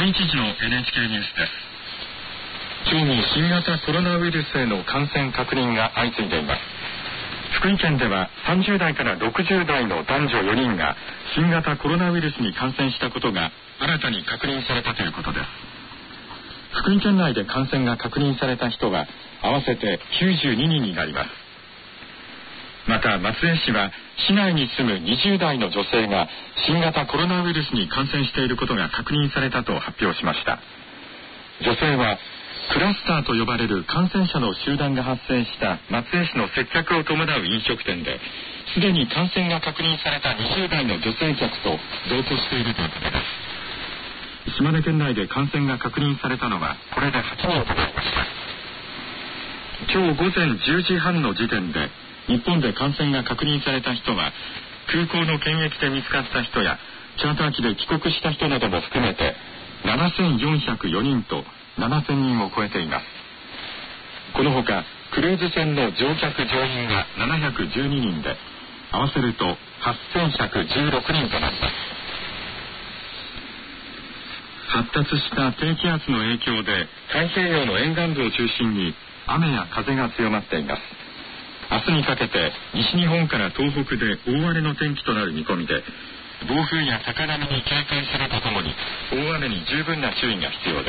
11時の NHK ニュースです。今日も新型コロナウイルスへの感染確認が相次いでいます。福井県では30代から60代の男女4人が新型コロナウイルスに感染したことが新たに確認されたということです。福井県内で感染が確認された人は合わせて92人になります。また松江市は市内に住む20代の女性が新型コロナウイルスに感染していることが確認されたと発表しました。女性はクラスターと呼ばれる感染者の集団が発生した松江市の接客を伴う飲食店ですでに感染が確認された20代の女性客と同居しているということです。島根県内で感染が確認されたのはこれで8人となりました。今日午前10時半の時点で日本で感染が確認された人は空港の検疫で見つかった人やチャーター機で帰国した人なども含めて7404人と7000人を超えています。このほかクルーズ船の乗客乗員が712人で合わせると8116人となります。発達した低気圧の影響で太平洋の沿岸部を中心に雨や風が強まっています。明日にかけて西日本から東北で大荒れの天気となる見込みで暴風や高波に警戒するとともに大雨に十分な注意が必要です。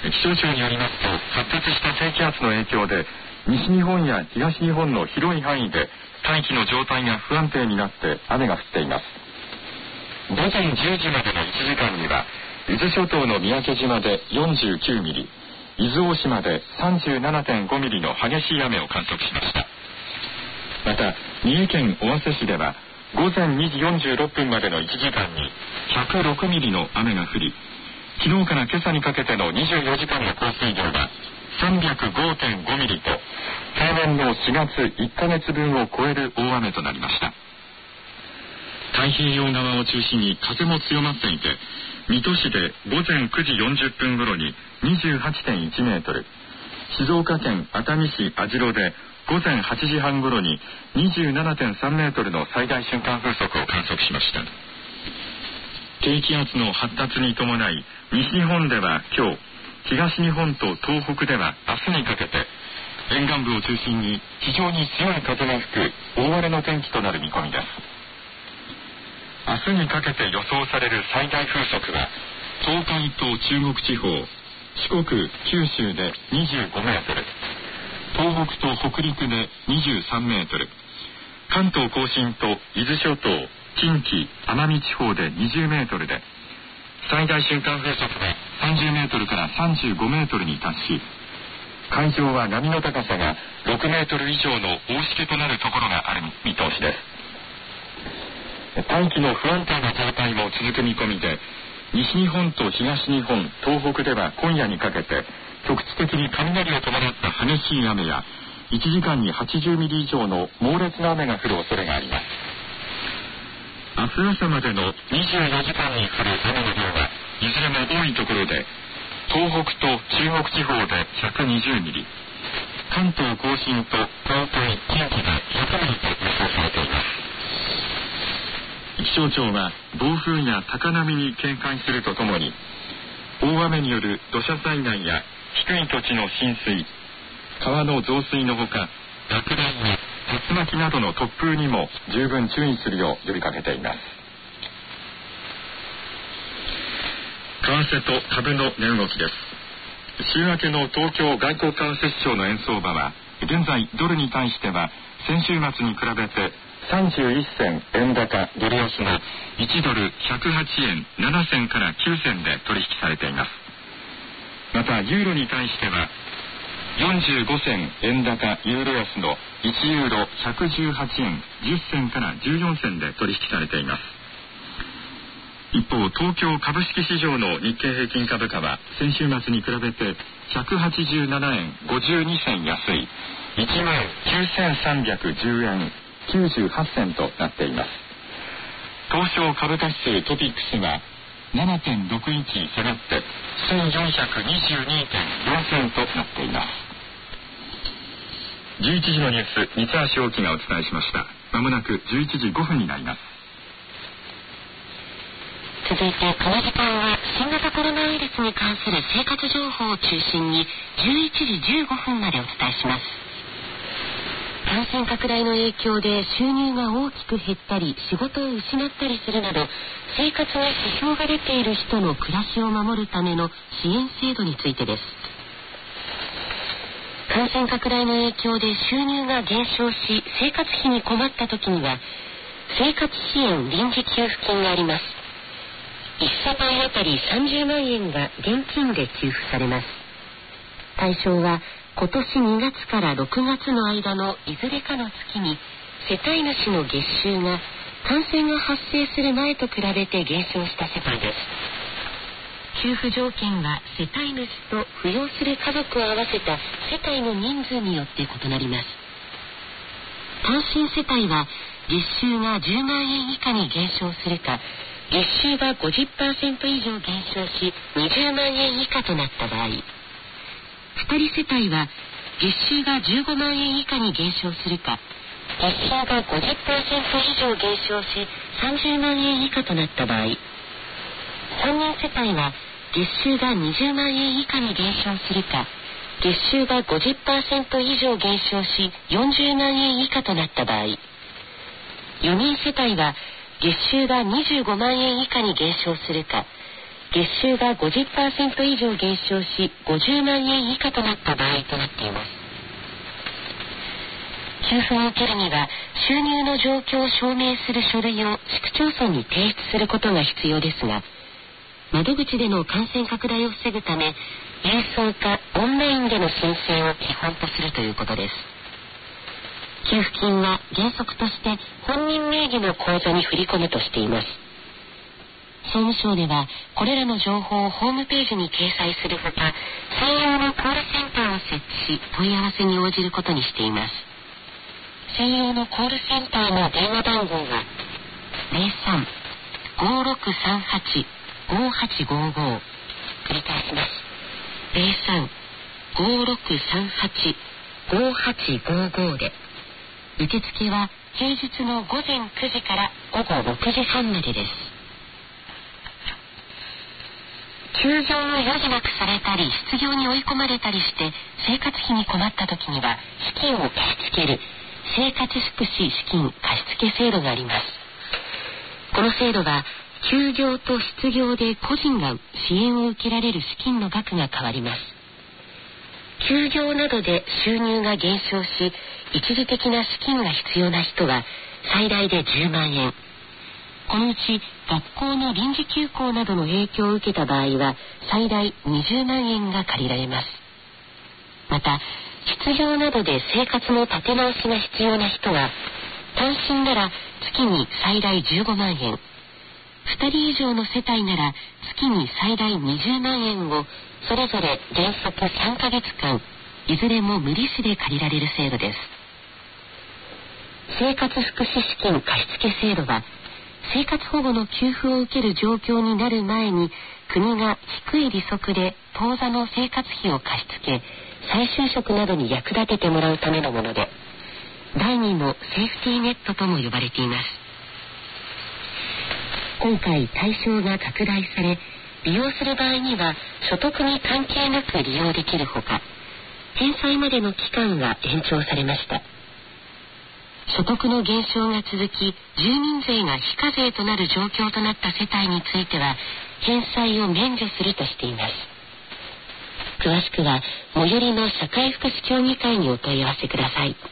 気象庁によりますと発達した低気圧の影響で西日本や東日本の広い範囲で大気の状態が不安定になって雨が降っています。午前10時までの1時間には伊豆諸島の三宅島で49ミリ、伊豆大島で 37.5 ミリの激しい雨を観測しました。また三重県尾鷲市では午前2時46分までの1時間に106ミリの雨が降り、昨日から今朝にかけての24時間の降水量は 305.5 ミリと平年の4月1ヶ月分を超える大雨となりました。太平洋側を中心に風も強まっていて水戸市で午前9時40分頃に 28.1 メートル、静岡県熱海市網代で午前8時半頃に 27.3 メートルの最大瞬間風速を観測しました。低気圧の発達に伴い西日本では今日、東日本と東北では明日にかけて沿岸部を中心に非常に強い風が吹く大荒れの天気となる見込みです。明日にかけて予想される最大風速は東海と中国地方、四国、九州で25メートル、東北と北陸で23メートル、関東甲信と伊豆諸島、近畿、奄美地方で20メートルで最大瞬間風速は30メートルから35メートルに達し、海上は波の高さが6メートル以上の大しけとなるところがある見通しです。大気の不安定な状態も続く見込みで、西日本と東日本、東北では今夜にかけて局地的に雷を伴った激しい雨や1時間に80ミリ以上の猛烈な雨が降る恐れがあります。明日朝までの24時間に降る雨の量はいずれも多いところで東北と中国地方で120ミリ、関東甲信と東海、近畿で100ミリと予想されています。気象庁は暴風や高波に警戒するとともに大雨による土砂災害や低い土地の浸水、川の増水のほか落雷や竜巻などの突風にも十分注意するよう呼びかけています。為替と株の値動きです。週明けの東京外国為替市場の円相場は現在ドルに対しては先週末に比べて31銭円高ドル安の1ドル108円7銭から9銭で取引されています。またユーロに対しては45銭円高ユーロ安の1ユーロ118円10銭から14銭で取引されています。一方、東京株式市場の日経平均株価は先週末に比べて187円52銭安い 19,310 円98銭となっています。東証株価指数トピックスは 7.61 下がって 1422.4 銭となっています。11時のニュース、三橋大樹がお伝えしました。まもなく11時5分になります。 続いてこの時間は新型コロナウイルスに関する生活情報を中心に11時15分までお伝えします。感染拡大の影響で収入が大きく減ったり仕事を失ったりするなど生活に支障が出ている人の暮らしを守るための支援制度についてです。感染拡大の影響で収入が減少し生活費に困った時には生活支援臨時給付金があります。1世帯あたり30万円が現金で給付されます。対象は今年2月から6月の間のいずれかの月に世帯主の月収が感染が発生する前と比べて減少した世帯です。給付条件は世帯主と扶養する家族を合わせた世帯の人数によって異なります。単身世帯は月収が10万円以下に減少するか月収が 50% 以上減少し20万円以下となった場合、2人世帯は月収が15万円以下に減少するか月収が 50% 以上減少し30万円以下となった場合、3人世帯は月収が20万円以下に減少するか月収が 50% 以上減少し40万円以下となった場合、4人世帯は月収が25万円以下に減少するか月収が 50% 以上減少し50万円以下となった場合となっています。給付を受けるには収入の状況を証明する書類を市区町村に提出することが必要ですが、窓口での感染拡大を防ぐため郵送かオンラインでの申請を基本とするということです。給付金は原則として本人名義の口座に振り込むとしています。総務省ではこれらの情報をホームページに掲載するほか専用のコールセンターを設置し問い合わせに応じることにしています。専用のコールセンターの電話番号は 03-5638-5855 繰り返します。03-5638-5855 で受付は平日の午前9時から午後6時半までです。休業を余儀なくされたり失業に追い込まれたりして生活費に困った時には資金を貸し付ける生活福祉資金貸付制度があります。この制度は休業と失業で個人が支援を受けられる資金の額が変わります。休業などで収入が減少し一時的な資金が必要な人は最大で10万円、このうち学校の臨時休校などの影響を受けた場合は最大20万円が借りられます。また失業などで生活の立て直しが必要な人は単身なら月に最大15万円、2人以上の世帯なら月に最大20万円をそれぞれ原則3ヶ月間いずれも無利子で借りられる制度です。生活福祉資金貸付制度は生活保護の給付を受ける状況になる前に国が低い利息で当座の生活費を貸し付け再就職などに役立ててもらうためのもので、第2のセーフティーネットとも呼ばれています。今回対象が拡大され利用する場合には所得に関係なく利用できるほか返済までの期間が延長されました。所得の減少が続き住民税が非課税となる状況となった世帯については返済を免除するとしています。詳しくは最寄りの社会福祉協議会にお問い合わせください。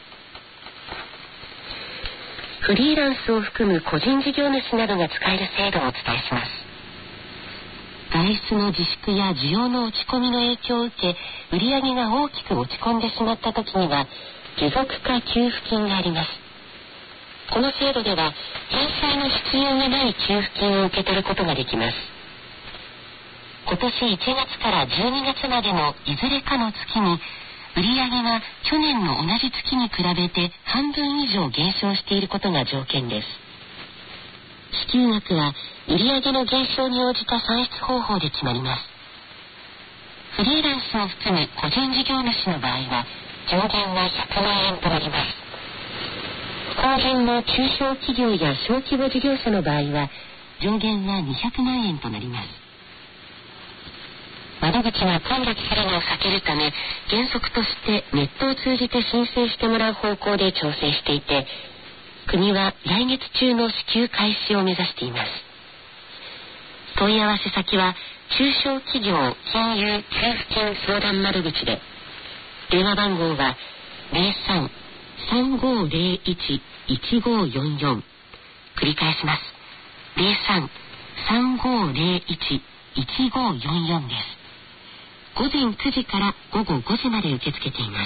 フリーランスを含む個人事業主などが使える制度をお伝えします。外出の自粛や需要の落ち込みの影響を受け売上が大きく落ち込んでしまった時には持続化給付金があります。この制度では返済の必要がない給付金を受け取ることができます。今年1月から12月までのいずれかの月に売上が去年の同じ月に比べて半分以上減少していることが条件です。支給額は売上の減少に応じた算出方法で決まります。フリーランスを含む個人事業主の場合は上限は100万円となります。後編の中小企業や小規模事業者の場合は上限は200万円となります。窓口が混雑するのを避けるため、原則としてネットを通じて申請してもらう方向で調整していて、国は来月中の支給開始を目指しています。問い合わせ先は中小企業金融給付金相談窓口で、電話番号は 03-3501-1544、繰り返します。03-3501-1544 です。午前9時から午後5時まで受け付けています。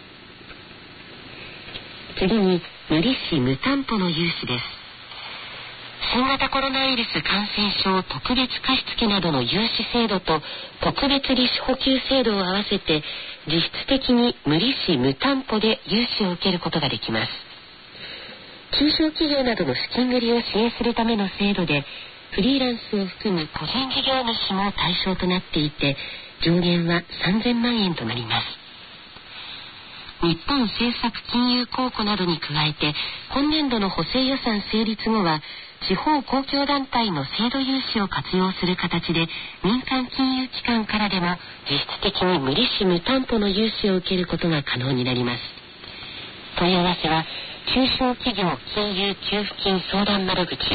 次に無利子無担保の融資です。新型コロナウイルス感染症特別貸付などの融資制度と特別利子補給制度を合わせて、実質的に無利子無担保で融資を受けることができます。中小企業などの資金繰りを支援するための制度で、フリーランスを含む個人事業主も対象となっていて、上限は3000万円となります。日本政策金融公庫などに加えて、今年度の補正予算成立後は地方公共団体の制度融資を活用する形で、民間金融機関からでも実質的に無利子無担保の融資を受けることが可能になります。問い合わせは中小企業金融給付金相談窓口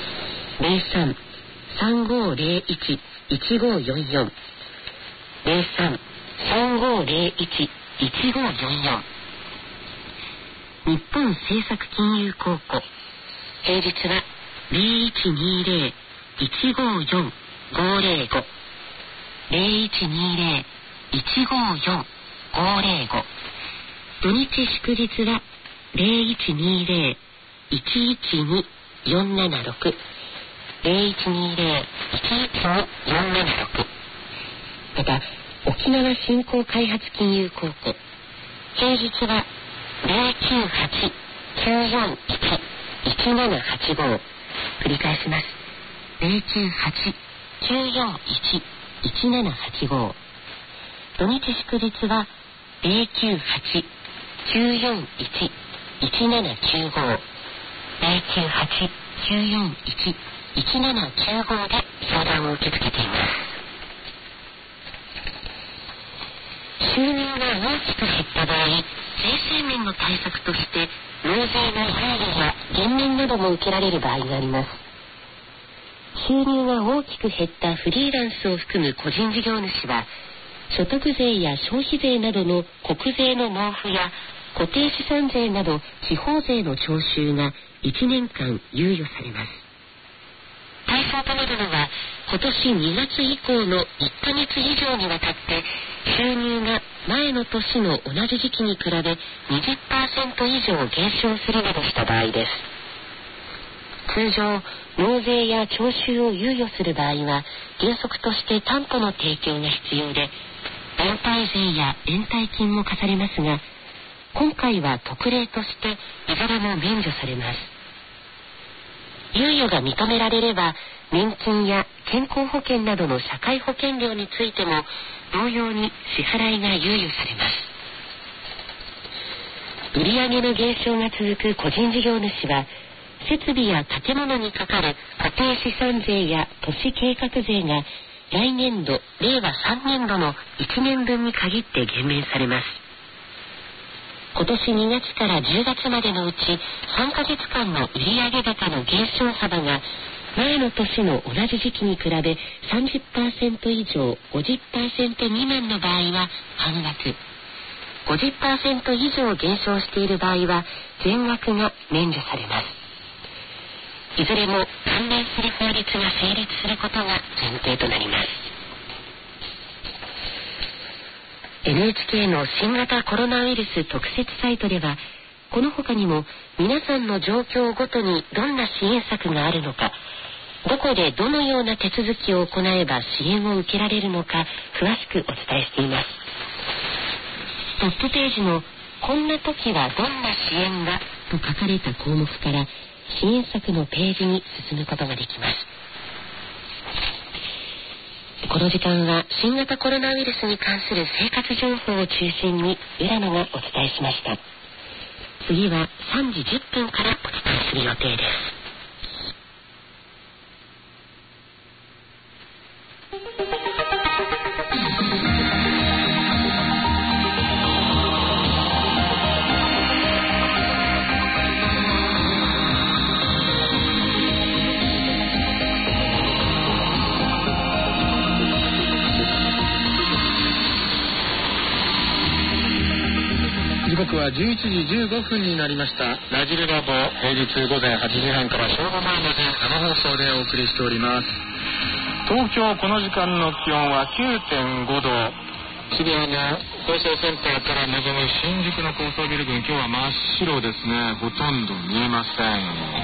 03-3501-1544 03-3501-1544。日本政策金融公庫、平日は 0120-154-505 0120-154-505。土日祝日は 0120-112-476 0120-112-476。また沖縄振興開発金融公庫、平日は 098-941-1785。繰り返します。 098-941-1785。土日祝日は 098-941-1795 098-941-1795 で相談を受け付けています。収入が大きく減った場合、税制面の対策として納税の猶予や減免なども受けられる場合があります。収入が大きく減ったフリーランスを含む個人事業主は、所得税や消費税などの国税の納付や固定資産税など地方税の徴収が1年間猶予されます。対象となるのは、今年2月以降の1ヶ月以上にわたって収入が前の年の同じ時期に比べ 20% 以上減少するなどした場合です。通常、納税や徴収を猶予する場合は原則として担保の提供が必要で、延滞税や延滞金も課されますが、今回は特例としていずれも免除されます。猶予が認められれば、年金や健康保険などの社会保険料についても同様に支払いが猶予されます。売上の減少が続く個人事業主は、設備や建物にかかる固定資産税や都市計画税が来年度令和3年度の1年分に限って減免されます。今年2月から10月までのうち3ヶ月間の売上高の減少幅が前の年の同じ時期に比べ 30% 以上 50% 未満の場合は半額、50% 以上減少している場合は全額が免除されます。いずれも関連する法律が成立することが前提となります。NHK の新型コロナウイルス特設サイトでは、この他にも皆さんの状況ごとにどんな支援策があるのか、どこでどのような手続きを行えば支援を受けられるのか詳しくお伝えしています。トップページのこんな時はどんな支援がと書かれた項目から支援策のページに進むことができます。この時間は新型コロナウイルスに関する生活情報を中心に浦野がお伝えしました。次は3時10分からお伝えする予定です。 刻は11時15分になりました。ラジルラボ、平日午前8時半から正午前まで生放送でお送りしております。東京、この時間の気温は 9.5 度。渋谷の放送センターから望む新宿の高層ビル群、今日は真っ白ですね。ほとんど見えません。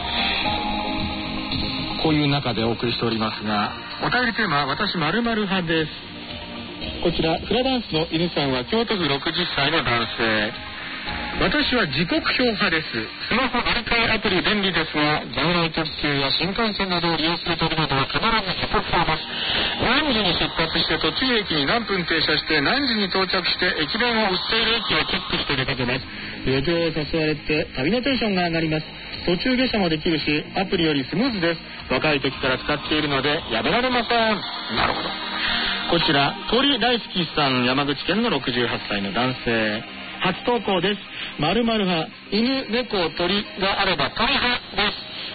こういう中でお送りしておりますが、お便りテーマは私〇〇派です。こちらフラダンスの犬さんは京都府60歳の男性。私は時刻表派です。スマホ乗り換えアプリ便利ですが、在来特急や新幹線などを利用するときなどは必ず時刻表です。何時に出発して途中駅に何分停車して何時に到着して駅弁を売っている駅をチェックして出かけます。旅情を誘われて旅のテンションが上がります。途中下車もできるし、アプリよりスムーズです。若い時から使っているのでやめられません。なるほど。こちら鳥大好きさん、山口県の68歳の男性。初投稿です。〇〇派、犬、猫、鳥があれば鳥派です。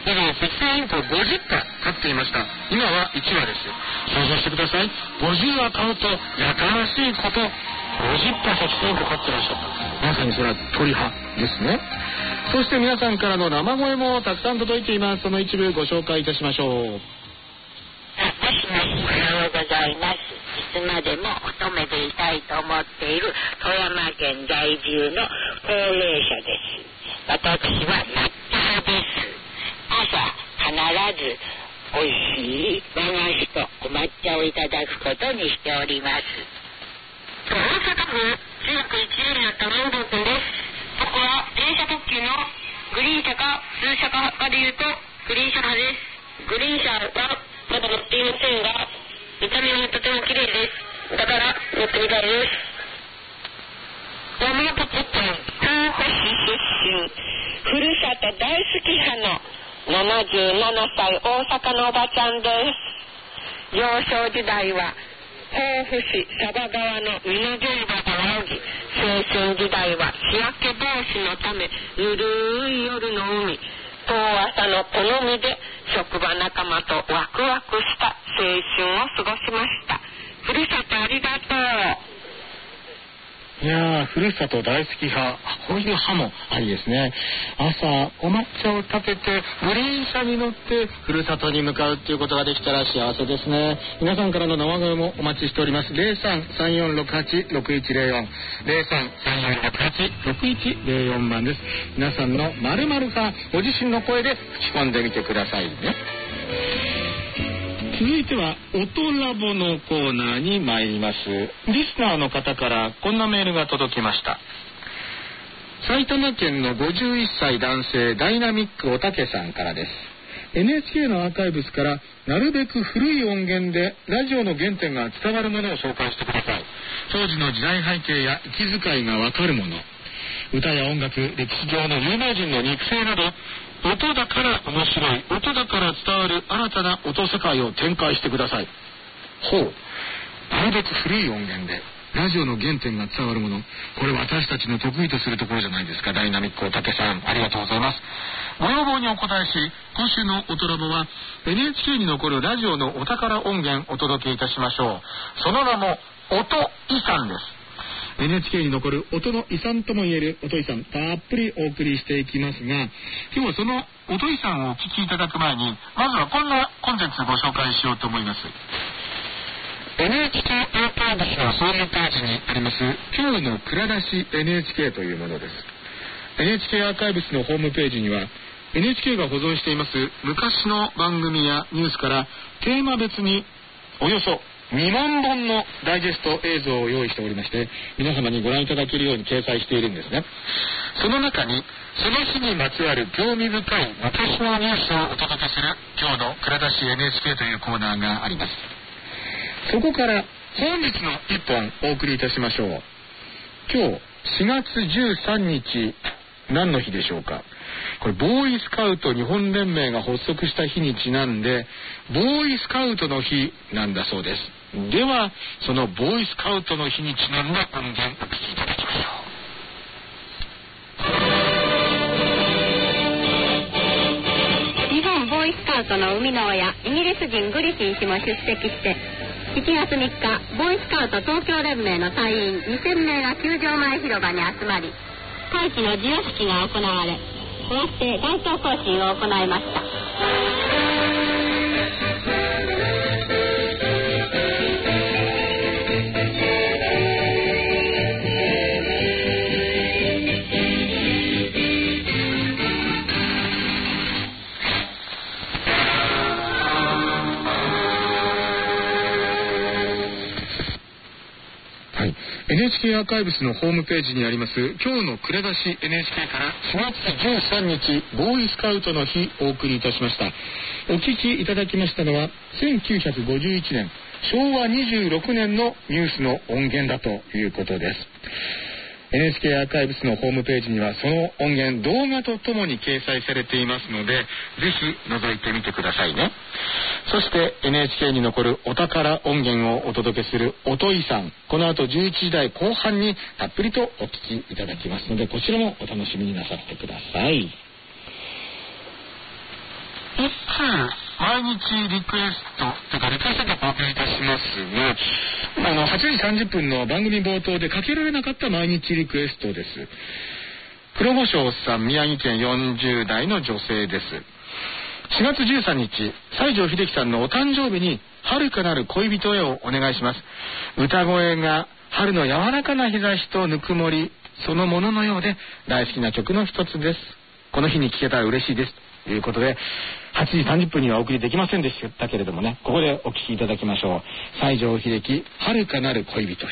でもセキセイインコ50羽飼っていました。今は1羽です。想像してください。50羽飼うとやかましいこと。50羽セキセイインコ飼ってらっしゃった。まさにそれは鳥派ですね。そして皆さんからの生声もたくさん届いています。その一部ご紹介いたしましょう。 もしもし、おはようございます。いつまでも乙女でいたいと思っている富山県在住の高齢者です。私はナッターです。朝必ずおいしい和菓子とお抹茶をいただくことにしております。大阪府中区1エリア玉うどん店です。僕は電車特急のグリーン車か普通車かでいうとグリーン車派です。グリーン車はまだ乗っていませんが、見た目はとても綺麗です。だから乗ってみたいです。山口県甲府市出身、ふるさと大好き派の77歳大阪のおばちゃんです。幼少時代は甲府市佐賀川の水乗り場で泳ぎ、青春時代は日焼け防止のためゆるい夜の海、遠浅のこの海で職場仲間とワクワクした青春を過ごしました。ふるさとありがとう。 いやー、ふるさと大好き派、こういう派もありですね。朝お抹茶を食べてグリーン車に乗ってふるさとに向かうっていうことができたら幸せですね。皆さんからの生声もお待ちしております。 03-3468-6104 03-3468-6104 番です。皆さんの〇〇派、ご自身の声で吹き込んでみてくださいね。続いては音ラボのコーナーに参ります。リスナーの方からこんなメールが届きました。埼玉県の51歳男性、ダイナミックおたけさんからです。 NHK のアーカイブスからなるべく古い音源でラジオの原点が伝わるものを紹介してください。当時の時代背景や息遣いがわかるもの、歌や音楽、歴史上の有名人の肉声など、音だから面白い、音だから伝わる新たな音世界を展開してください。ほう、なるべく古い音源でラジオの原点が伝わるもの、これ私たちの得意とするところじゃないですか。ダイナミックおたけさん、ありがとうございます。ご要望にお答えし、今週の音ラボは NHK に残るラジオのお宝音源お届けいたしましょう。その名も音遺産です。NHK に残る音の遺産ともいえる音遺産、たっぷりお送りしていきますが、今日はその音遺産をお聞きいただく前に、まずはこんなコンテンツをご紹介しようと思います。 NHK アーカイブスのホームページにあります今日の蔵出し NHK というものです。 NHK アーカイブスのホームページには NHK が保存しています昔の番組やニュースからテーマ別におよそ2万本のダイジェスト映像を用意しておりまして、皆様にご覧いただけるように掲載しているんですね。その中にその日にまつわる興味深い昔のニュースをお届けする今日の蔵出し NHK というコーナーがあります。そこから本日の一本お送りいたしましょう。今日4月13日、何の日でしょうか。これボーイスカウト日本連盟が発足した日にちなんで、ボーイスカウトの日なんだそうです。ではそのボーイスカウトの日にちなんだ音源お聴きいただきましょう。日本ボーイスカウトの生みの親、イギリス人グリフィン氏も出席して7月3日、ボーイスカウト東京連盟の隊員2000名が球場前広場に集まり、 会期の授与式が行われ、こうして街頭行進を行いました。 NHK アーカイブスのホームページにあります今日の蔵出し NHK から4月13日ボーイスカウトの日お送りいたしました。お聞きいただきましたのは1951年昭和26年のニュースの音源だということです。 NHK アーカイブスのホームページにはその音源動画とともに掲載されていますので、ぜひ覗いてみてくださいね。そして NHK に残るお宝音源をお届けする音遺産、この後11時台後半にたっぷりとお聞きいただきますので、こちらもお楽しみになさってください。毎日リクエストというかリクエストでお送りいたしますが、8時30分の番組冒頭でかけられなかった毎日リクエストです。黒胡椒さん、宮城県40代の女性です。4月13日西城秀樹さんのお誕生日に遥かなる恋人へをお願いします。歌声が春の柔らかな日差しとぬくもりそのもののようで大好きな曲の一つです。この日に聴けたら嬉しいですということで、8時30分にはお送りできませんでしたけれどもね、ここでお聴きいただきましょう。西城秀樹、遥かなる恋人へ。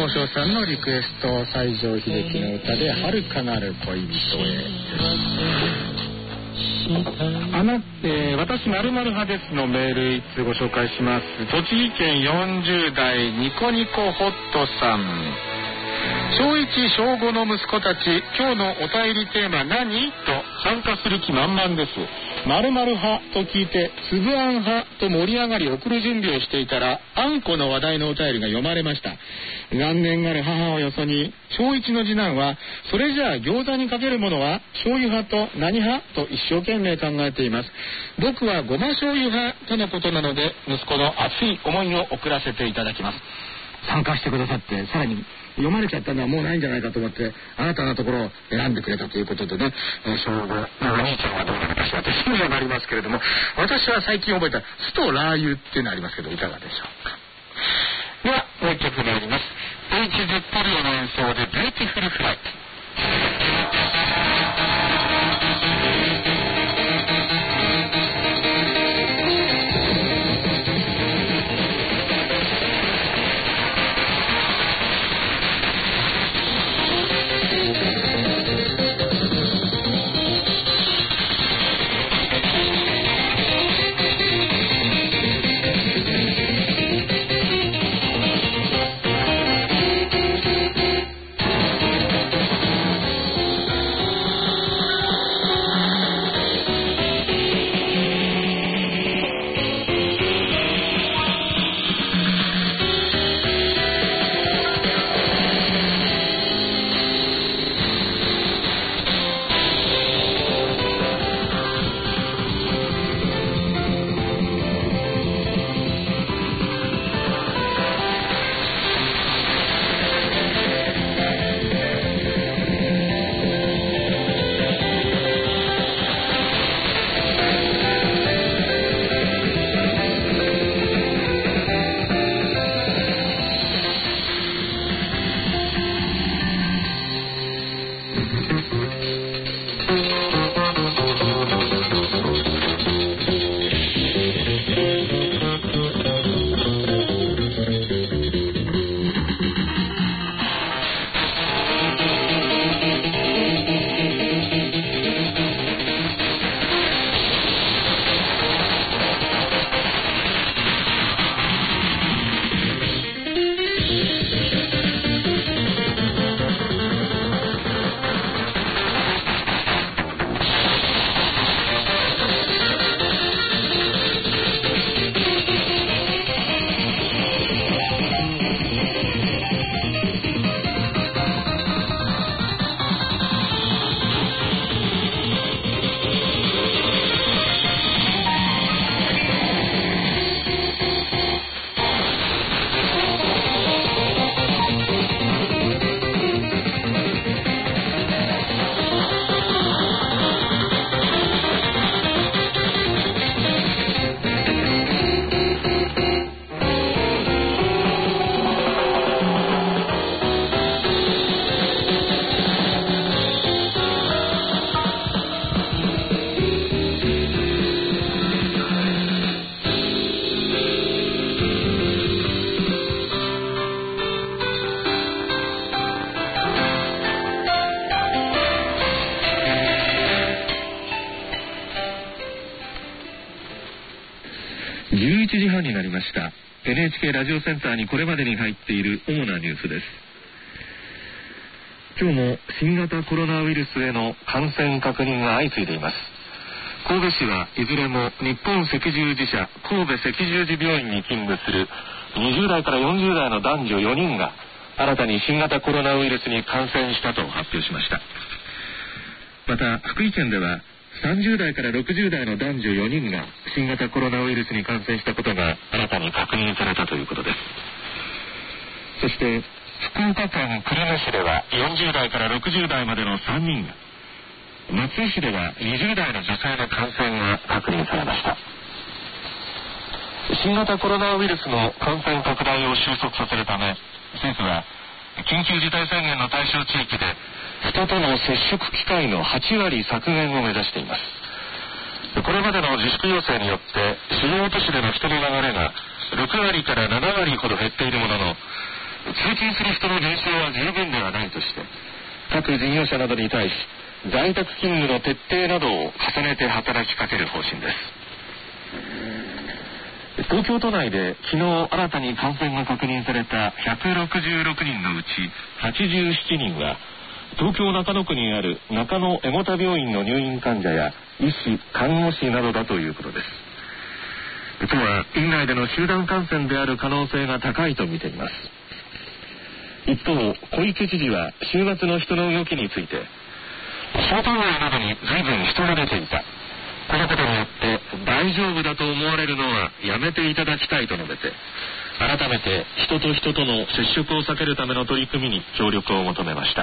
王将さんのリクエスト、西城秀樹の歌で遥かなる恋人へ。私〇〇派ですのメール1通ご紹介します。栃木県40代ニコニコホットさん。小1小5の息子たち、今日のお便りテーマ何と参加する気満々です。〇〇派と聞いてつぶあん派と盛り上がり送る準備をしていたら、あんこの話題のお便りが読まれました。残念がる母をよそに小1の次男は、それじゃあ餃子にかけるものは醤油派と何派と一生懸命考えています。僕はごま醤油派とのことなので、息子の熱い思いを送らせていただきます。参加してくださって、さらに読まれちゃったのはもうないんじゃないかと思って、あなたのところを選んでくれたということでね、小5のお兄ちゃんはどうなのかしらって心配がありますけれども、私は最近覚えた酢とラー油っていうのありますけど、いかがでしょうか。ではもう一曲参ります。H.Z. トリオの演奏でビューティフルフライト。11時半になりました。 NHK ラジオセンターにこれまでに入っている主なニュースです。今日も新型コロナウイルスへの感染確認が相次いでいます。神戸市はいずれも日本赤十字社神戸赤十字病院に勤務する20代から40代の男女4人が新たに新型コロナウイルスに感染したと発表しました。また福井県では30代から60代の男女4人が新型コロナウイルスに感染したことが新たに確認されたということです。そして福岡県久留米市では40代から60代までの3人が、松江市では20代の女性の感染が確認されました。新型コロナウイルスの感染拡大を収束させるため、政府は緊急事態宣言の対象地域で人との接触機会の8割削減を目指しています。これまでの自粛要請によって主要都市での人の流れが6割から7割ほど減っているものの、 通勤する人の減少は十分ではないとして、各事業者などに対し在宅勤務の徹底などを重ねて働きかける方針です。東京都内で昨日新たに感染が確認された166人のうち87人は東京中野区にある中野江古田病院の入院患者や医師、看護師などだということです。都は院内での集団感染である可能性が高いと見ています。一方、小池知事は週末の人の動きについて、商店街などに随分人が出ていた。このことによって大丈夫だと思われるのはやめていただきたいと述べて、改めて人と人との接触を避けるための取り組みに協力を求めました。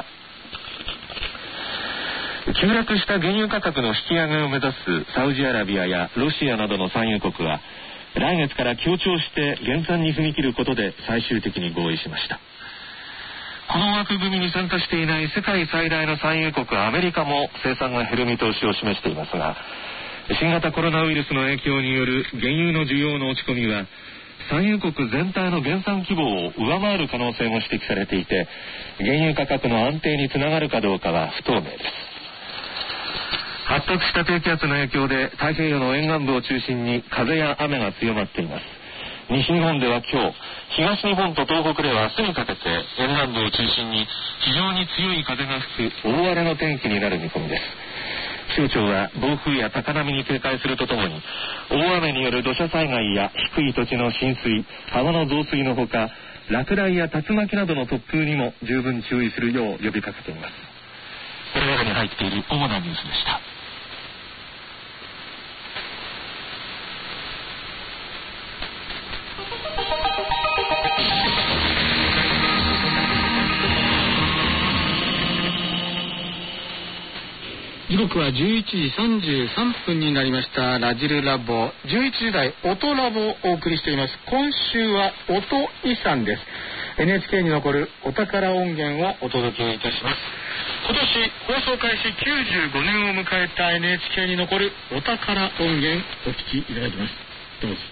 急落した原油価格の引き上げを目指すサウジアラビアやロシアなどの産油国は来月から協調して減産に踏み切ることで最終的に合意しました。この枠組みに参加していない世界最大の産油国アメリカも生産が減る見通しを示していますが、新型コロナウイルスの影響による原油の需要の落ち込みは産油国全体の減産規模を上回る可能性も指摘されていて、原油価格の安定につながるかどうかは不透明です。発達した低気圧の影響で太平洋の沿岸部を中心に風や雨が強まっています。西日本では今日、東日本と東北では明日にかけて沿岸部を中心に非常に強い風が吹く大荒れの天気になる見込みです。気象庁は暴風や高波に警戒するとともに、大雨による土砂災害や低い土地の浸水、川の増水のほか、落雷や竜巻などの突風にも十分注意するよう呼びかけています。これまでに入っている主なニュースでした。 時刻は11時33分になりました。ラジルラボ11時台音ラボをお送りしています。今週は音遺産です。 NHK に残るお宝音源をお届けいたします。今年放送開始95年を迎えた NHK に残るお宝音源お聞きいただきます。どうぞ。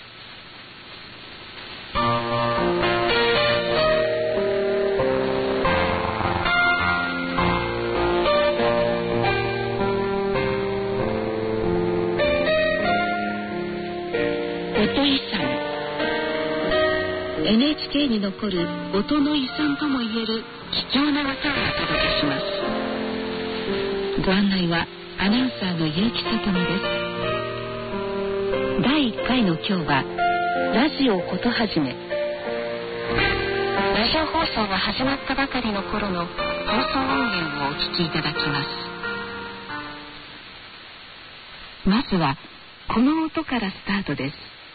音遺産。 NHK に残る音の遺産ともいえる貴重な音をお届けします。ご案内はアナウンサーの結城さとみです。第1回の今日はラジオことはじめ、ラジオ放送が始まったばかりの頃の放送音源をお聞きいただきます。まずはこの音からスタートです。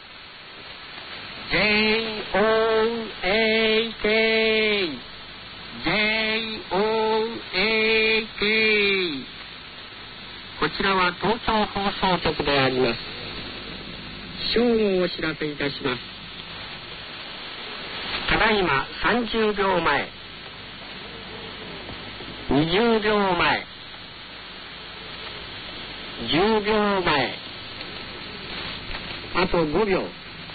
J-O-A-K J-O-A-K こちらは東京放送局であります。正午をお知らせいたします。ただいま30秒前、20秒前、10秒前、あと5秒。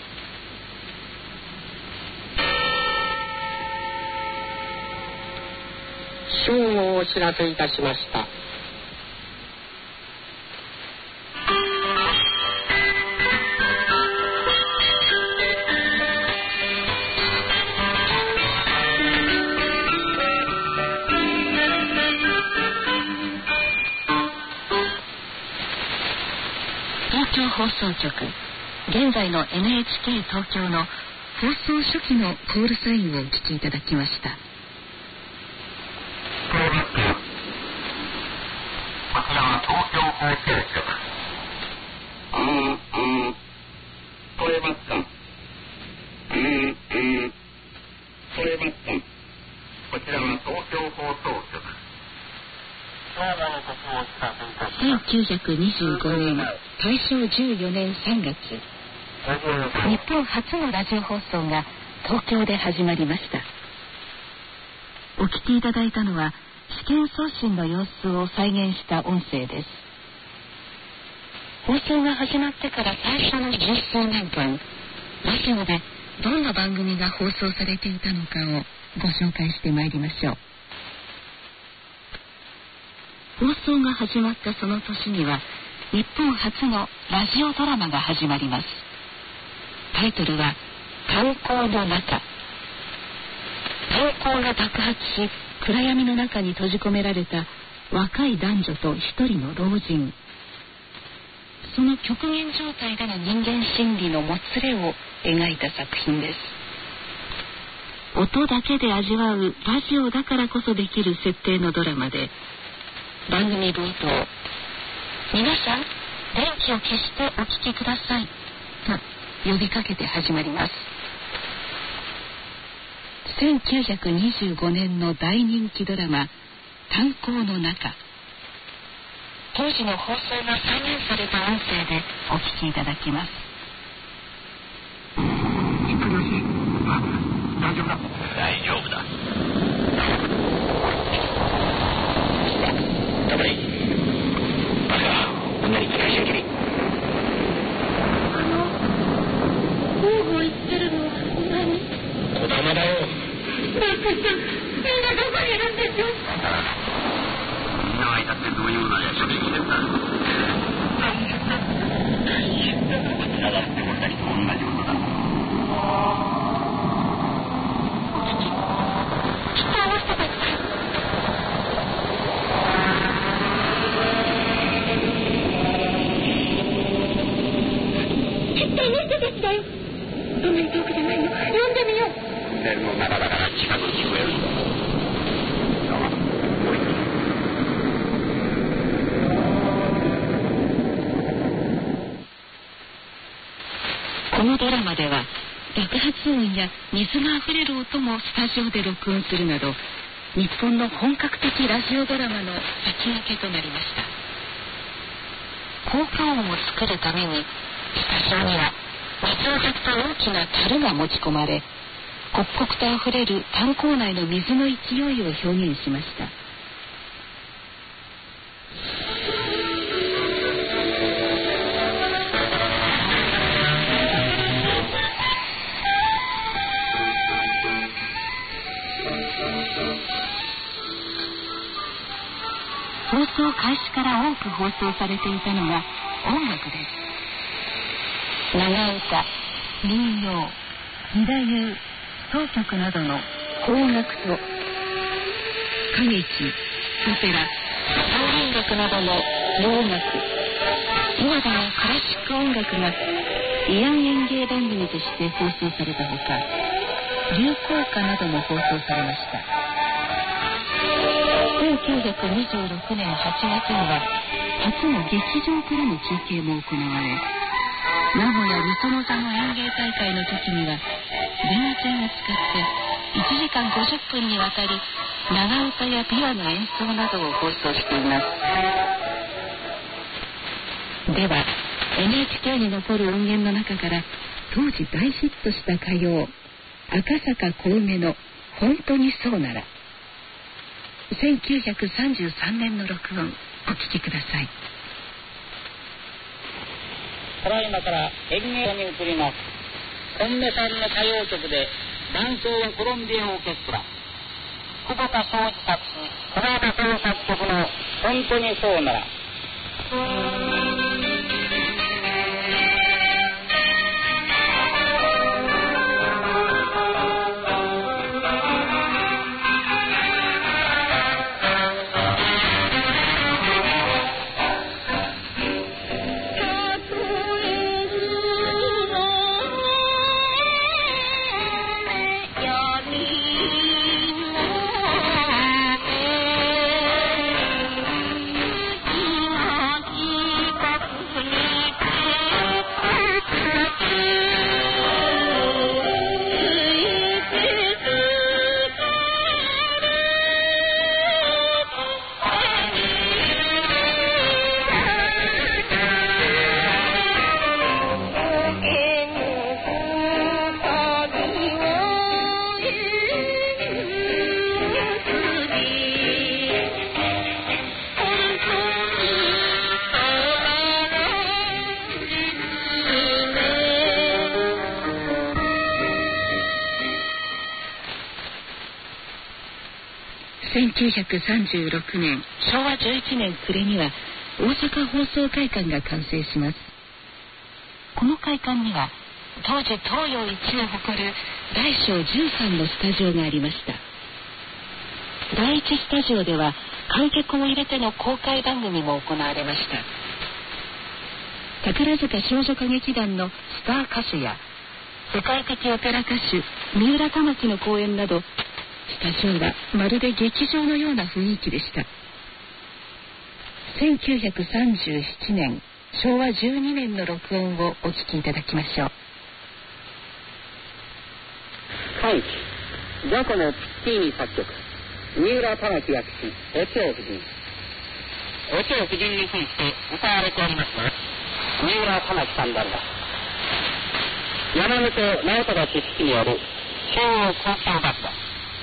正午をお知らせいたしました。 東京放送局、現在の NHK 東京の放送初期のコールサインをお聞きいただきました。 こちらは東京放送局。聞こえますか？聞こえますか？こちらは東京放送局。 1925年大正14年3月、日本初のラジオ放送が東京で始まりました。お聞きいただいたのは試験送信の様子を再現した音声です。放送が始まってから最初の十数年間、ラジオでどんな番組が放送されていたのかをご紹介してまいりましょう。放送が始まったその年には日本初のラジオドラマが始まります。タイトルは炭鉱の中。炭鉱が爆発し、暗闇の中に閉じ込められた若い男女と一人の老人、その極限状態での人間心理のもつれを描いた作品です。音だけで味わうラジオだからこそできる設定のドラマで、番組冒頭、皆さん電気を消してお聞きくださいと呼びかけて始まります。1925年の大人気ドラマ炭鉱の中。当時の放送が再現された音声でお聞きいただきます。 大丈夫だ。大丈夫だ。どこでいい？まずはみんなに気がしきり。 方法言ってるのは何？ 小玉だよ。 みんなどこにいるんですよ。 みんな間ってどういうのや処理してんだ。繋がって俺たちと同じことだ。 きっとあの人たちだ。絶対の人たちだよ。そんなに遠くじゃないの。呼んでみよう。 線の中だから近くに聞こえる。 このドラマでは爆発音や水があふれる音もスタジオで録音するなど、日本の本格的ラジオドラマの先駆けとなりました。効果音を作るためにスタジオには水を張った大きな樽が持ち込まれ、刻々とあふれる炭鉱内の水の勢いを表現しました。放送開始から多く放送されていたのが音楽です。長唄、民謡、義太夫、当曲などの邦楽と歌劇、オペラ、三連楽などの洋楽、今でもクラシック音楽が慰安演芸番組として放送されたほか、流行歌なども放送されました。1926年8月には初の劇場からの中継も行われ、名古屋みその座の演芸大会の時には電話線を使って1時間50分にわたり長唄や琵琶の演奏などを放送しています。では NHK に残る音源の中から当時大ヒットした歌謡、赤坂小梅の本当にそうなら、1933年の録音、お聴きください。 ただいまから演芸に移ります。本音さんの歌謡曲で男性コロンビアオーケストラ、久保田庄司作詞、小畑さん作曲の本当にそうなら。 「 1936年昭和11年暮れには大阪放送会館が完成します。この会館には当時東洋一を誇る大小13のスタジオがありました。第一スタジオでは観客を入れての公開番組も行われました。宝塚少女歌劇団のスター歌手や世界的オペラ歌手三浦玉木の公演など、スタジオはまるで劇場のような雰囲気でした。1937年昭和12年の録音をお聞きいただきましょう。 パンチジャコモ・ピッティーニ作曲、三浦玉木訳詞、お蝶夫人。お蝶夫人について歌われておりますが、三浦玉木さんであります。山本直忠氏指揮による中央交響楽団。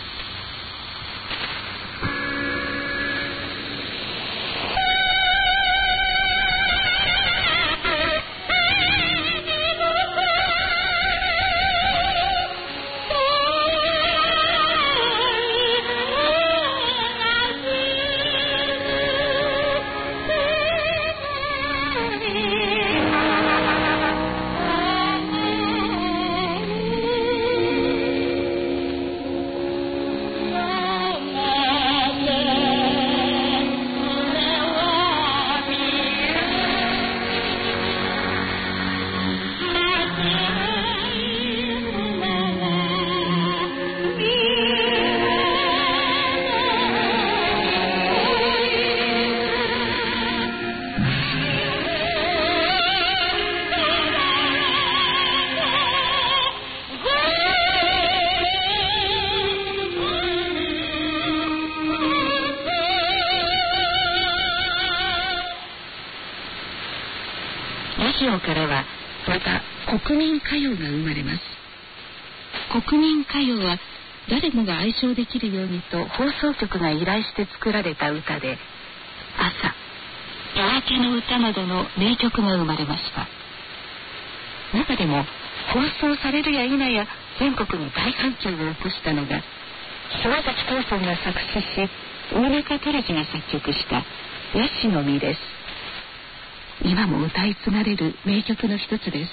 ラジオからはまた国民歌謡が生まれます。国民歌謡は誰もが愛唱できるようにと放送局が依頼して作られた歌で、朝、夜明けの歌などの名曲が生まれました。中でも放送されるや否や全国に大反響を起こしたのが、島崎藤村が作詞し大中照次が作曲したヤシの実です。今も歌い継がれる名曲の一つです。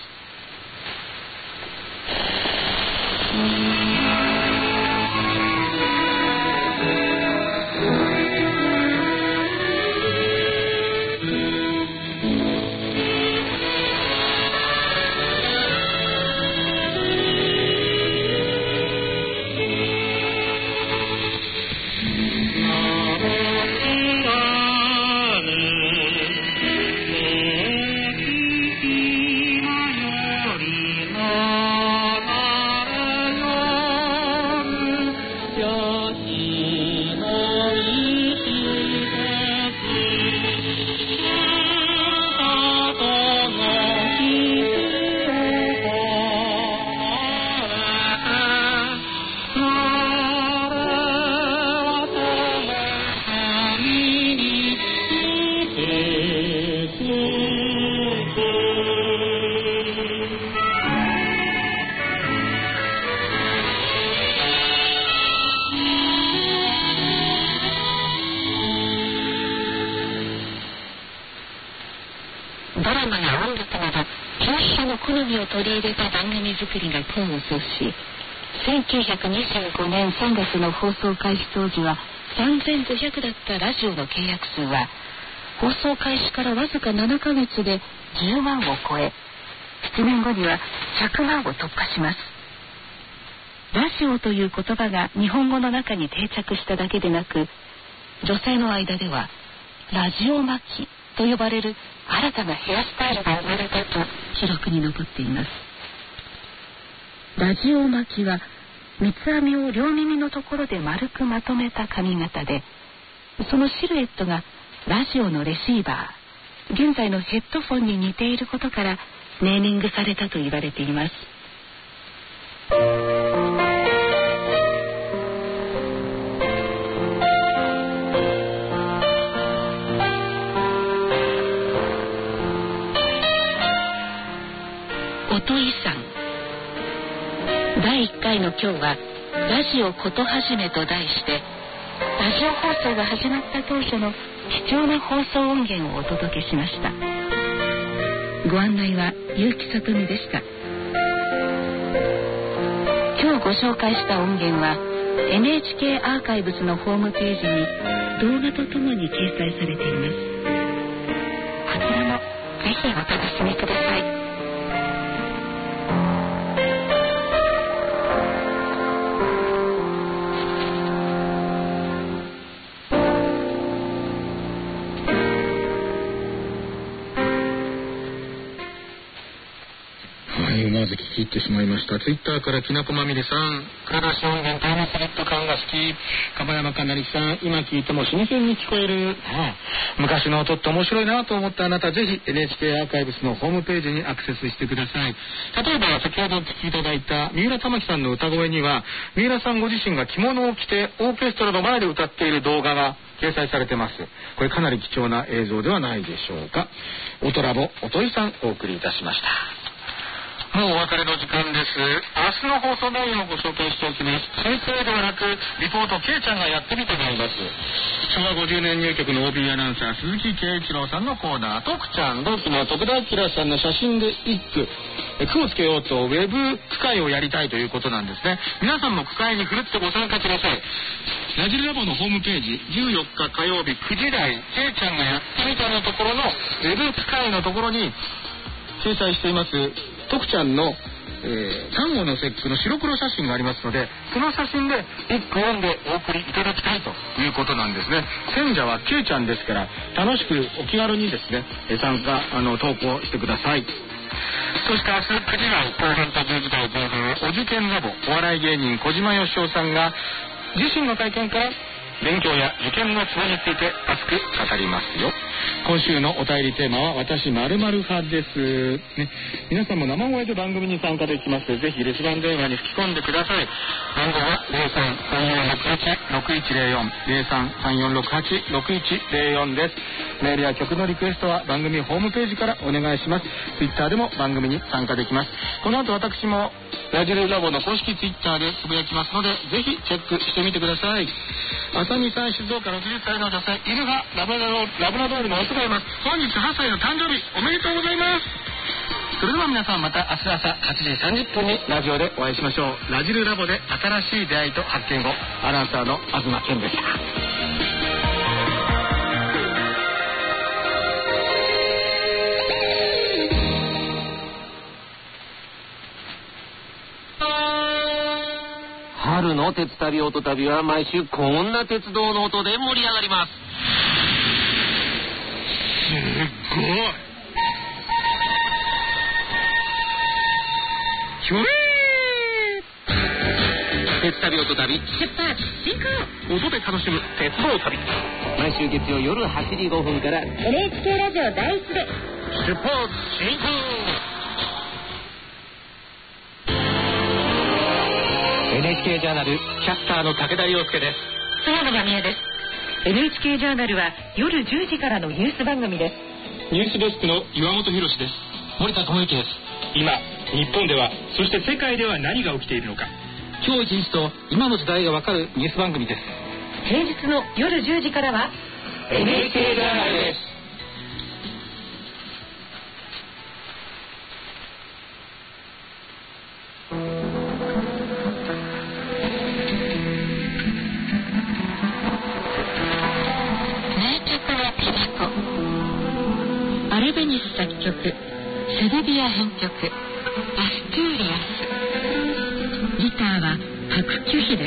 ドラマや音楽など消費者の好みを取り入れた番組作りが功を奏し、1925年3月の放送開始当時は3500だったラジオの契約数は放送開始からわずか7ヶ月で10万を超え、7年後には100万を突破します。ラジオという言葉が日本語の中に定着しただけでなく、女性の間ではラジオ巻きと呼ばれる新たなヘアスタイルが生まれたと記録に残っています。ラジオ巻きは三つ編みを両耳のところで丸くまとめた髪型で、そのシルエットがラジオのレシーバー、現在のヘッドフォンに似ていることからネーミングされたと言われています。音遺産第1回の今日はラジオことはじめと題して、 ラジオ放送が始まった当初の貴重な放送音源をお届けしました。ご案内は結城里美でした。今日ご紹介した音源は NHK アーカイブスのホームページに動画とともに掲載されています。こちらもぜひお楽しみください。 思わず聞き入ってしまいました。ツイッターからきなこまみれさん、蔵出し音源タイムスリップ感が好き。樺山かなりさん、今聞いても新鮮に聞こえる。昔の音って面白いなと思ったあなた、ぜひ NHK アーカイブスのホームページにアクセスしてください。例えば先ほどお聞きいただいた三浦玉木さんの歌声には、三浦さんご自身が着物を着てオーケストラの前で歌っている動画が掲載されてます。これかなり貴重な映像ではないでしょうか。音ラボ音井さんお送りいたしました。もうお別れの時間です。明日の放送内容をご紹介しておきます。先生ではなくリポートけいちゃんがやってみてもらいます。昭和50年入局の OB アナウンサー鈴木圭一郎さんのコーナー、徳ちゃん同期の徳田明さんの写真で一句、句をつけようとウェブ句会をやりたいということなんですね。皆さんも句会にふるってご参加ください。ラジルラボのホームページ14日火曜日9時台けいちゃんがやってみたのところのウェブ句会のところに掲載しています徳ちゃんの、端午の節句の白黒写真がありますので、その写真で一句読んでお送りいただきたいということなんですね。選者はけいちゃんですから楽しくお気軽にですね参加投稿してください。そして明日9時台後半と10時台前半お受験ラボ、お笑い芸人小島よしおさんが自身の体験から勉強や受験のツボについて熱く語りますよ。今週のお便りテーマは私〇〇派です、ね、皆さんも生声で番組に参加できます。ぜひ留守番電話に吹き込んでください。番号は 0334686104 0334686104 です。メールや曲のリクエストは番組ホームページからお願いします。ツイッターでも番組に参加できます。この後私もラジルラボの公式ツイッターでつぶやきますので、ぜひチェックしてみてください。浅見さん、静岡60歳の女性、犬派ラブラドールのオスがいます。本日8歳の誕生日おめでとうございます。それでは皆さんまた明日朝8時30分にラジオでお会いしましょう。ラジルラボで新しい出会いと発見を、アナウンサーの東健でした。 春の鉄旅音旅は毎週こんな鉄道の音で盛り上がります。 すごい。ひょえー、鉄旅音旅出発進行、 音で楽しむ鉄道旅、 毎週月曜夜8時5分から NHK ラジオ第一で出発進行。NHK ジャーナルキャスターの武田陽介です。 菅野真美恵です。 NHK ジャーナルは夜10時からのニュース番組です。 ニュースデスクの岩本博です。 森田智之です。 今日本ではそして世界では何が起きているのか、 今日一日と今の時代がわかるニュース番組です。 平日の夜10時からは NHK ジャーナルです。 アルベニス作曲、セルビア編曲、アストゥーリアス。ギターはパク・キュヒです。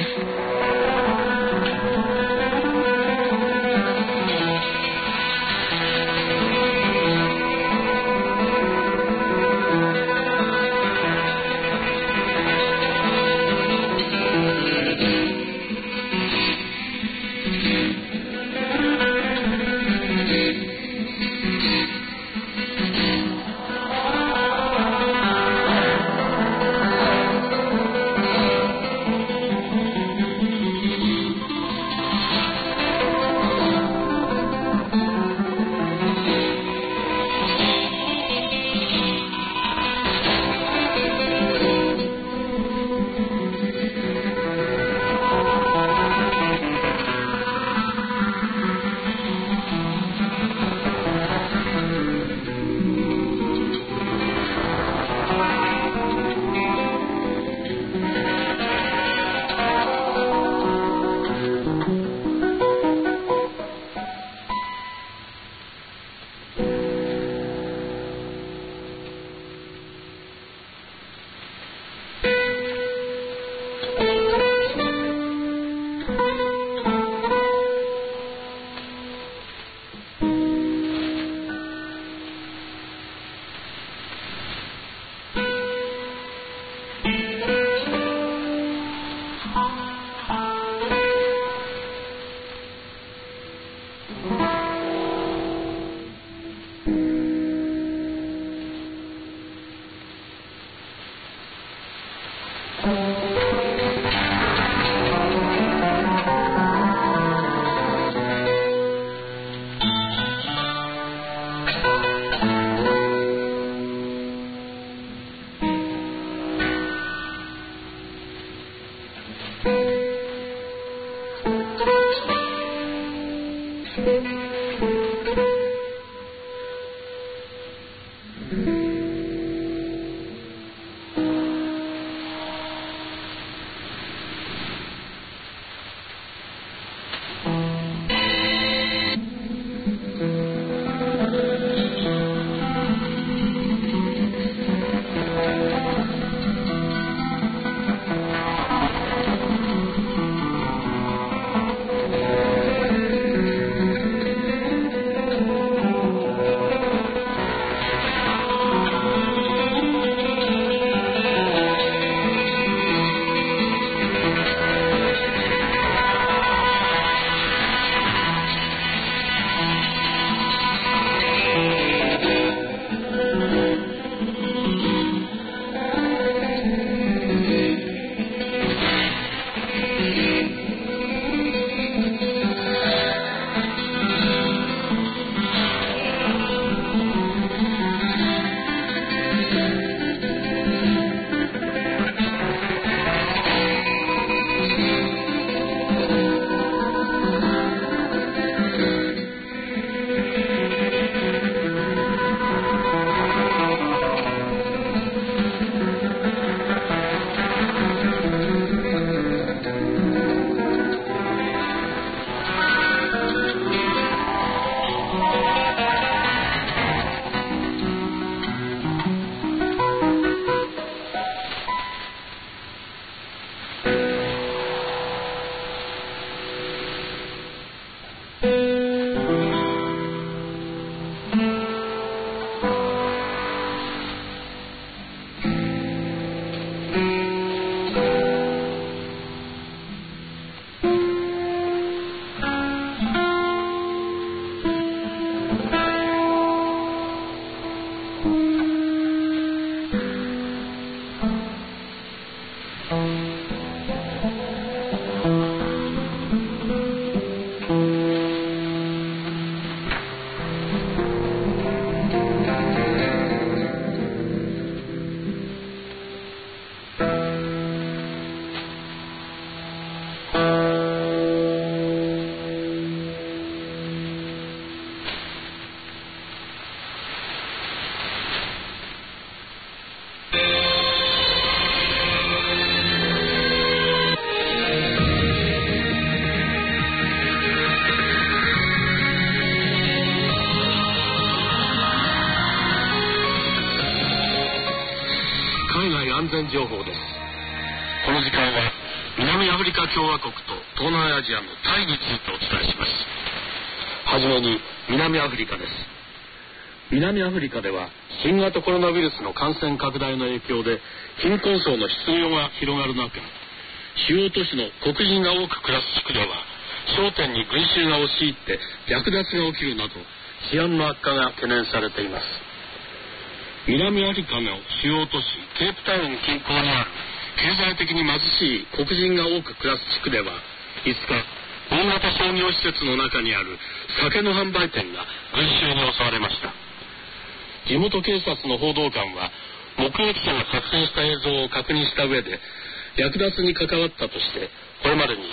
安全情報です。この時間は南アフリカ共和国と東南アジアのタイについてお伝えします。はじめに南アフリカです。南アフリカでは新型コロナウイルスの感染拡大の影響で貧困層の失業が広がる中、主要都市の黒人が多く暮らす地区では商店に群衆が押し入って略奪が起きるなど治安の悪化が懸念されています。南アフリカの主要都市ケープタウン近郊にある経済的に貧しい黒人が多く暮らす地区では5日、大型商業施設の中にある酒の販売店が群衆に襲われました。地元警察の報道官は目撃者が撮影した映像を確認した上で略奪に関わったとしてこれまでに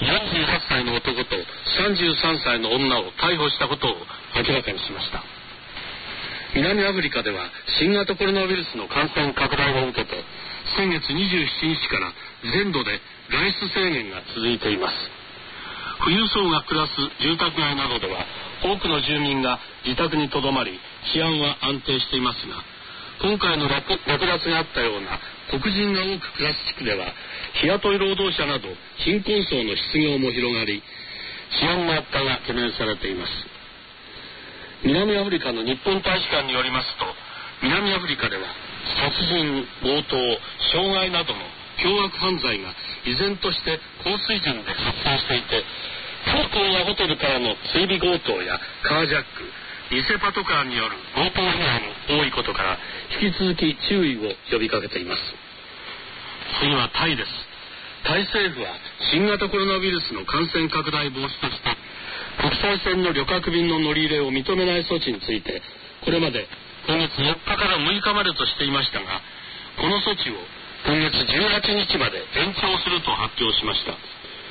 48歳の男と33歳の女を逮捕したことを明らかにしました。南アフリカでは新型コロナウイルスの感染拡大を受けて先月27日から全土で外出制限が続いています。富裕層が暮らす住宅街などでは多くの住民が自宅にとどまり治安は安定していますが、今回の略奪があったような黒人が多く暮らす地区では日雇い労働者など貧困層の失業も広がり治安の悪化が懸念されています。南アフリカの日本大使館によりますと、南アフリカでは殺人、強盗、傷害などの凶悪犯罪が依然として高水準で発生していて、空港やホテルからの追尾強盗やカージャック、偽パトカーによる強盗被害も多いことから引き続き注意を呼びかけています。次はタイです。タイ政府は新型コロナウイルスの感染拡大防止として国際線の旅客便の乗り入れを認めない措置についてこれまで今月4日から6日までとしていましたが、この措置を今月18日まで延長すると発表しました。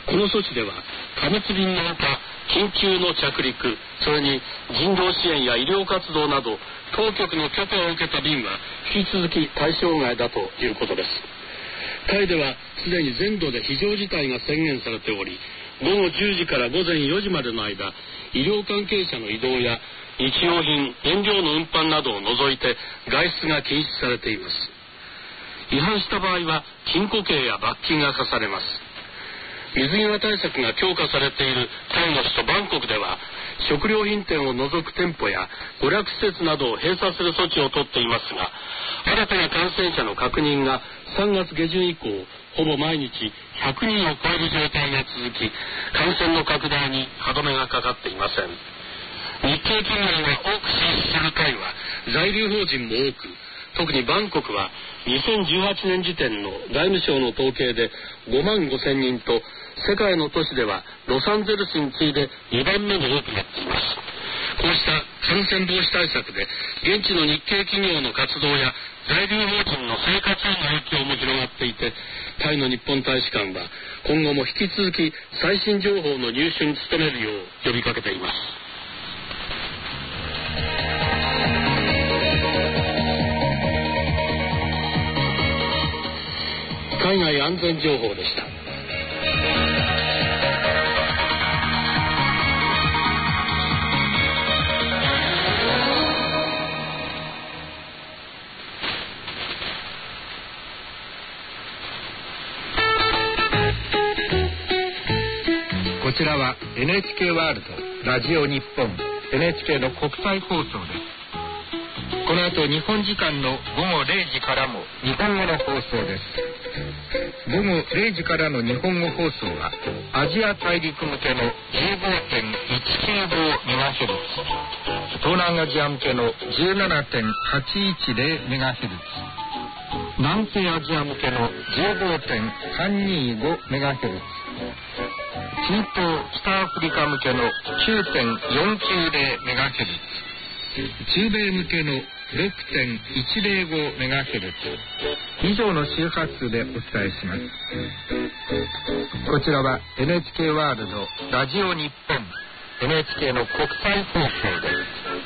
この措置では貨物便のほか緊急の着陸、それに人道支援や医療活動など当局の許可を受けた便は引き続き対象外だということです。タイではすでに全土で非常事態が宣言されており、午後10時から午前4時までの間、医療関係者の移動や日用品、燃料の運搬などを除いて外出が禁止されています。違反した場合は禁錮刑や罰金が課されます。水際対策が強化されているタイの首都バンコクでは、食料品店を除く店舗や娯楽施設などを閉鎖する措置を取っていますが、新たな感染者の確認が3月下旬以降ほぼ毎日100人を超える状態が続き、感染の拡大に歯止めがかかっていません。日系企業が多く進出するタイは在留邦人も多く、特にバンコクは2018年時点の外務省の統計で5万5千人と、世界の都市ではロサンゼルスに次いで2番目に多くなっています。こうした感染防止対策で現地の日系企業の活動や在留邦人の生活への影響も広がっていて、タイの日本大使館は今後も引き続き最新情報の入手に努めるよう呼びかけています。海外安全情報でした。 こちらは NHK ワールドラジオ日本 NHK の国際放送です。この後日本時間の午後0時からも日本語の放送です。午後0時からの日本語放送はアジア大陸向けの 15.195MHz、 東南アジア向けの 17.810MHz、 南西アジア向けの 15.325MHz、北アフリカ向けの 9.490MHz、 中米向けの 6.105MHz 以上の周波数でお伝えします。こちらは NHK ワールドラジオ日本 NHK の国際放送です。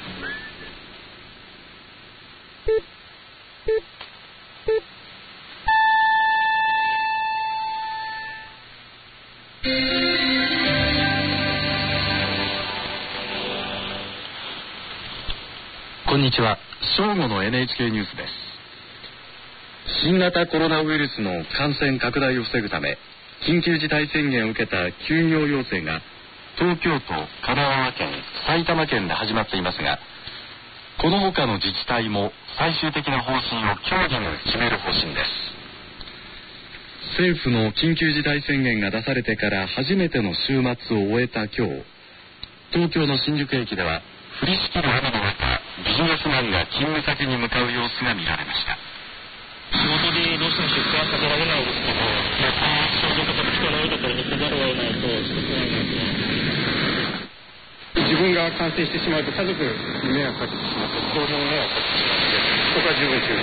こんにちは。正午の NHK ニュースです。新型コロナウイルスの感染拡大を防ぐため、緊急事態宣言を受けた休業要請が東京都、神奈川県、埼玉県で始まっていますが、この他の自治体も最終的な方針を協議に決める方針です。政府の緊急事態宣言が出されてから初めての週末を終えた今日、東京の新宿駅では降りしきる雨の中、ビジネスマンが勤務先に向かう様子が見られました。仕事でどうしても出荷はさせられないですけど、症状とか人の多いところにせざるを得ないと仕事なんですね。自分が感染してしまうと家族に迷惑かけてしまって、同僚に迷惑かけてしまって、そこは十分注意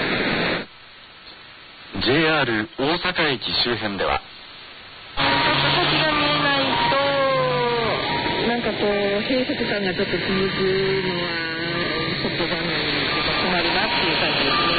です。JR 大阪駅周辺では先が見えないとなんかこう閉塞感がちょっと続くのは外場面が困るなっていう感じですね。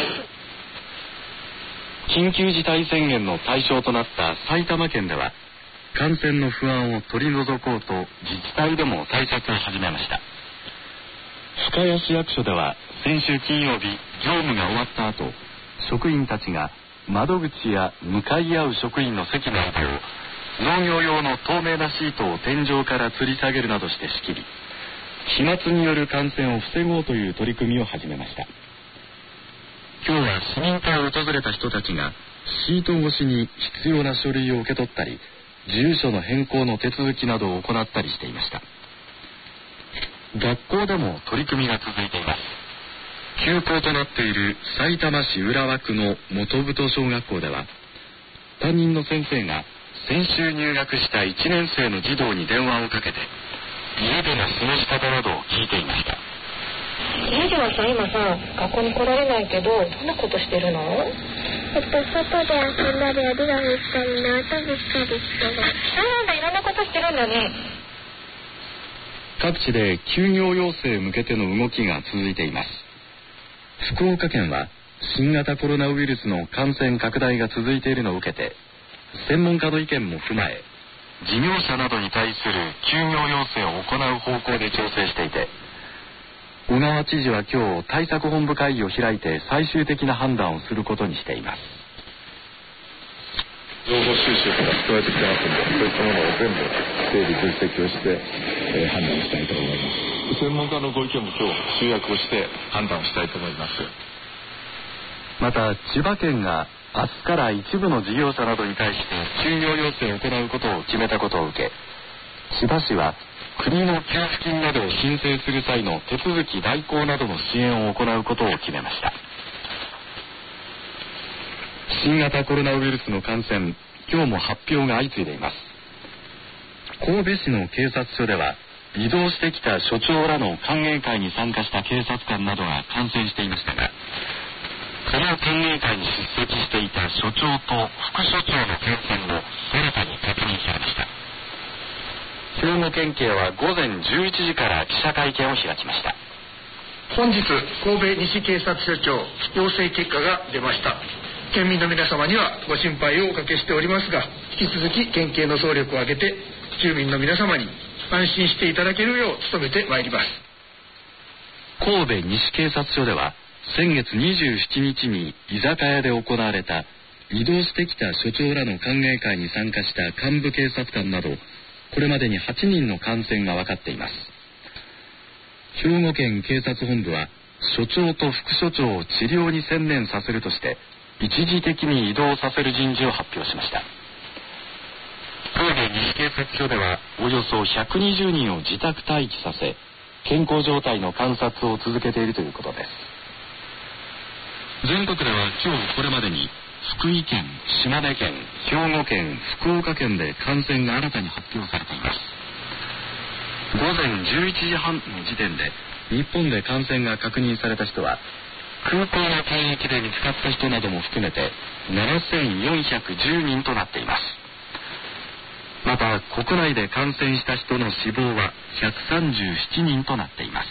緊急事態宣言の対象となった埼玉県では感染の不安を取り除こうと自治体でも対策を始めました。深谷市役所では先週金曜日、業務が終わった後、職員たちが窓口や向かい合う職員の席の間を農業用の透明なシートを天井から吊り下げるなどして仕切り、飛沫による感染を防ごうという取り組みを始めました。今日は市民会を訪れた人たちがシート越しに必要な書類を受け取ったり、住所の変更の手続きなどを行ったりしていました。学校でも取り組みが続いています。休校となっているさいたま市浦和区の本太小学校では、担任の先生が先週入学した1年生の児童に電話をかけて家での過ごし方などを聞いていました。 刑事はさ、今さ、学校に来られないけど、どんなことしてるの？ 外で遊んだり、おり紙したり、縄跳びしたりしてる。 そうなんだ、いろんなことしてるんだね。 各地で休業要請向けての動きが続いています。福岡県は新型コロナウイルスの感染拡大が続いているのを受けて、専門家の意見も踏まえ、事業者などに対する休業要請を行う方向で調整していて、小川知事は今日対策本部会議を開いて最終的な判断をすることにしています。 情報収集から聞こえてきてますので、そういったものを全部整理分析をして、判断したいと思います。専門家のご意見も今日集約をして判断をしたいと思います。 また千葉県が明日から一部の事業者などに対して休業要請を行うことを決めたことを受け、千葉市は国の給付金などを申請する際の手続き代行などの支援を行うことを決めました。新型コロナウイルスの感染、今日も発表が相次いでいます。神戸市の警察署では、移動してきた署長らの歓迎会に参加した警察官などが感染していましたが、この歓迎会に出席していた署長と副署長の感染も新たに確認されました。兵庫県警は午前11時から記者会見を開きました。 本日神戸西警察署長陽性結果が出ました。県民の皆様にはご心配をおかけしておりますが、引き続き県警の総力を挙げて住民の皆様に安心していただけるよう努めてまいります。 神戸西警察署では先月27日に居酒屋で行われた移動してきた署長らの歓迎会に参加した幹部警察官などこれまでに8人の感染が分かっています。兵庫県警察本部は署長と副署長を治療に専念させるとして一時的に移動させる人事を発表しました。神戸西警察署ではおよそ120人を自宅待機させ、健康状態の観察を続けているということです。全国では今日これまでに福井県、島根県、兵庫県、福岡県で感染が新たに発表されています。午前11時半の時点で日本で感染が確認された人は空港の検疫で見つかった人なども含めて7410人となっています。また国内で感染した人の死亡は137人となっています。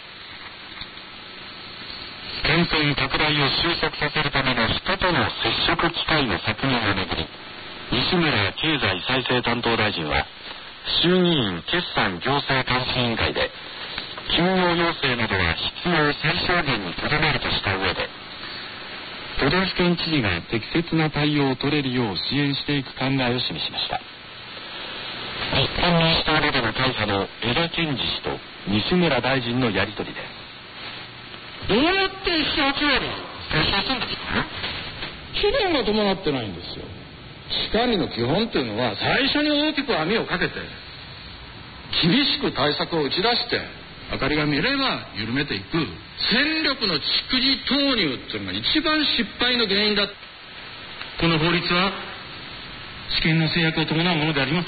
感染拡大を収束させるための人との接触機会の削減をめぐり、西村経済再生担当大臣は衆議院決算行政監視委員会で休業要請などは必要最小限にとどめるとした上で、都道府県知事が適切な対応を取れるよう支援していく考えを示しました。日本民主党などの会派の江田憲司氏と西村大臣のやり取りです。 どうやって一生懸命接触するんですか？期限が伴ってないんですよ。危機管理の基本っていうのは最初に大きく網をかけて厳しく対策を打ち出して明かりが見えれば緩めていく。戦力の蓄次投入っていうのが一番失敗の原因だ。 この法律は私権の制約を伴うものであります。